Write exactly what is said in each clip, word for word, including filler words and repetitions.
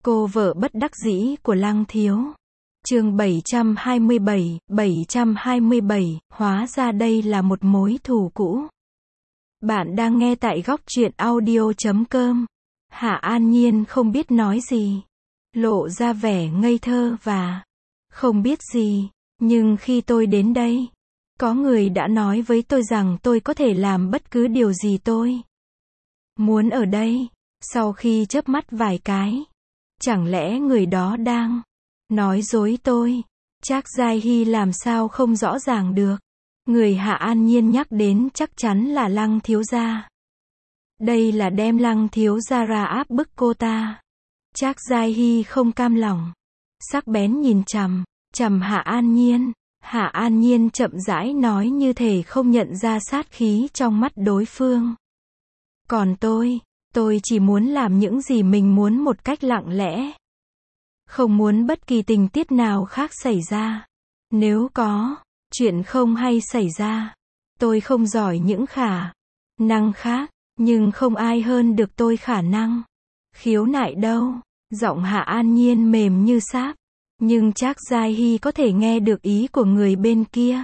Cô vợ bất đắc dĩ của Lăng Thiếu. Chương bảy trăm hai mươi bảy, bảy trăm hai mươi bảy, hóa ra đây là một mối thù cũ. Bạn đang nghe tại góc truyện audio chấm com. Hạ An Nhiên không biết nói gì, lộ ra vẻ ngây thơ và không biết gì, nhưng khi tôi đến đây, có người đã nói với tôi rằng tôi có thể làm bất cứ điều gì tôi muốn ở đây. Sau khi chớp mắt vài cái, chẳng lẽ người đó đang nói dối tôi? Trác Giai Hy làm sao không rõ ràng được. Người Hạ An Nhiên nhắc đến chắc chắn là Lăng thiếu gia. Đây là đem Lăng thiếu gia ra áp bức cô ta. Trác Giai Hy không cam lòng, sắc bén nhìn chằm chằm Hạ An Nhiên. Hạ An Nhiên chậm rãi nói như thể không nhận ra sát khí trong mắt đối phương. Còn tôi, tôi chỉ muốn làm những gì mình muốn một cách lặng lẽ. Không muốn bất kỳ tình tiết nào khác xảy ra. Nếu có chuyện không hay xảy ra, tôi không giỏi những khả năng khác, nhưng không ai hơn được tôi khả năng khiếu nại đâu. Giọng Hạ An Nhiên mềm như sáp, nhưng Trác Giai Hy có thể nghe được ý của người bên kia.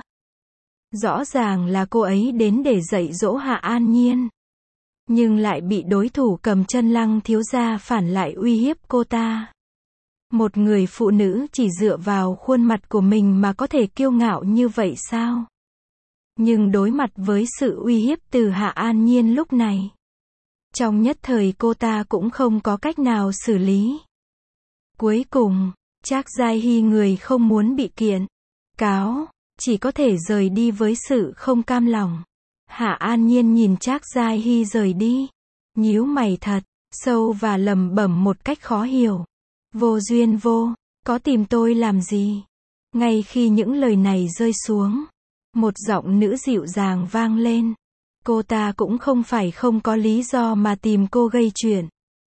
Rõ ràng là cô ấy đến để dạy dỗ Hạ An Nhiên, nhưng lại bị đối thủ cầm chân Lăng thiếu gia phản lại uy hiếp cô ta. Một người phụ nữ chỉ dựa vào khuôn mặt của mình mà có thể kiêu ngạo như vậy sao? Nhưng đối mặt với sự uy hiếp từ Hạ An Nhiên lúc này, trong nhất thời cô ta cũng không có cách nào xử lý. Cuối cùng, Trác Giai Hy người không muốn bị kiện cáo, chỉ có thể rời đi với sự không cam lòng. Hạ An Nhiên nhìn Trác Giai Hy rời đi, nhíu mày thật sâu và lẩm bẩm một cách khó hiểu. Vô duyên vô, có tìm tôi làm gì? Ngay khi những lời này rơi xuống, một giọng nữ dịu dàng vang lên. Cô ta cũng không phải không có lý do mà tìm cô gây chuyện.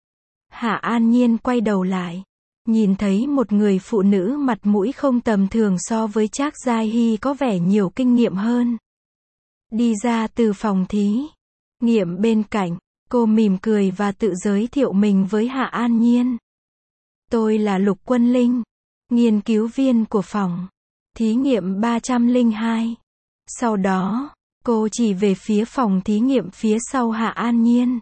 Hạ An Nhiên quay đầu lại, nhìn thấy một người phụ nữ mặt mũi không tầm thường so với Trác Giai Hy có vẻ nhiều kinh nghiệm hơn. Đi ra từ phòng thí nghiệm bên cạnh, cô mỉm cười và tự giới thiệu mình với Hạ An Nhiên. Tôi là Lục Quân Linh, nghiên cứu viên của phòng thí nghiệm ba trăm lẻ hai. Sau đó, cô chỉ về phía phòng thí nghiệm phía sau Hạ An Nhiên.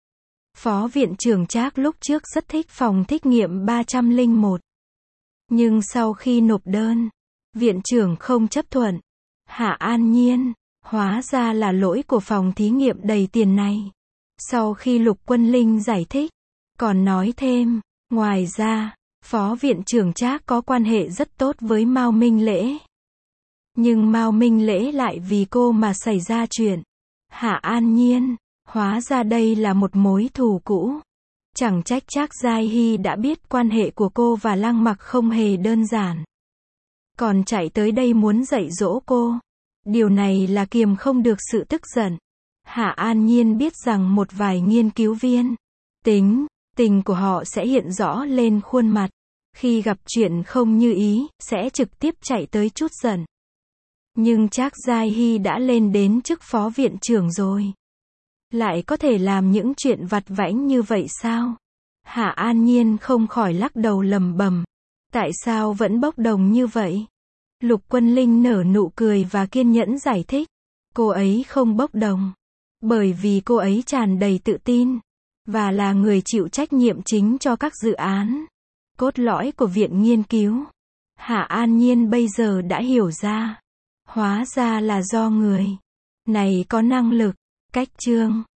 Phó viện trưởng Trác lúc trước rất thích phòng thí nghiệm ba trăm lẻ một. Nhưng sau khi nộp đơn, viện trưởng không chấp thuận. Hạ An Nhiên, hóa ra là lỗi của phòng thí nghiệm đầy tiền này. Sau khi Lục Quân Linh giải thích, còn nói thêm, ngoài ra, phó viện trưởng Trác có quan hệ rất tốt với Mao Minh Lễ. Nhưng Mao Minh Lễ lại vì cô mà xảy ra chuyện. Hạ An Nhiên, hóa ra đây là một mối thù cũ. Chẳng trách Trác Giai Hy đã biết quan hệ của cô và Lăng Mặc không hề đơn giản, còn chạy tới đây muốn dạy dỗ cô. Điều này là kiềm không được sự tức giận. Hạ An Nhiên biết rằng một vài nghiên cứu viên, tính tình của họ sẽ hiện rõ lên khuôn mặt. Khi gặp chuyện không như ý, sẽ trực tiếp chạy tới chút giận. Nhưng Trác Giai Hy đã lên đến chức phó viện trưởng rồi, lại có thể làm những chuyện vặt vãnh như vậy sao? Hạ An Nhiên không khỏi lắc đầu lẩm bẩm. Tại sao vẫn bốc đồng như vậy? Lục Quân Linh nở nụ cười và kiên nhẫn giải thích. Cô ấy không bốc đồng, bởi vì cô ấy tràn đầy tự tin, và là người chịu trách nhiệm chính cho các dự án cốt lõi của viện nghiên cứu. Hạ An Nhiên bây giờ đã hiểu ra, hóa ra là do người này có năng lực. Cách chương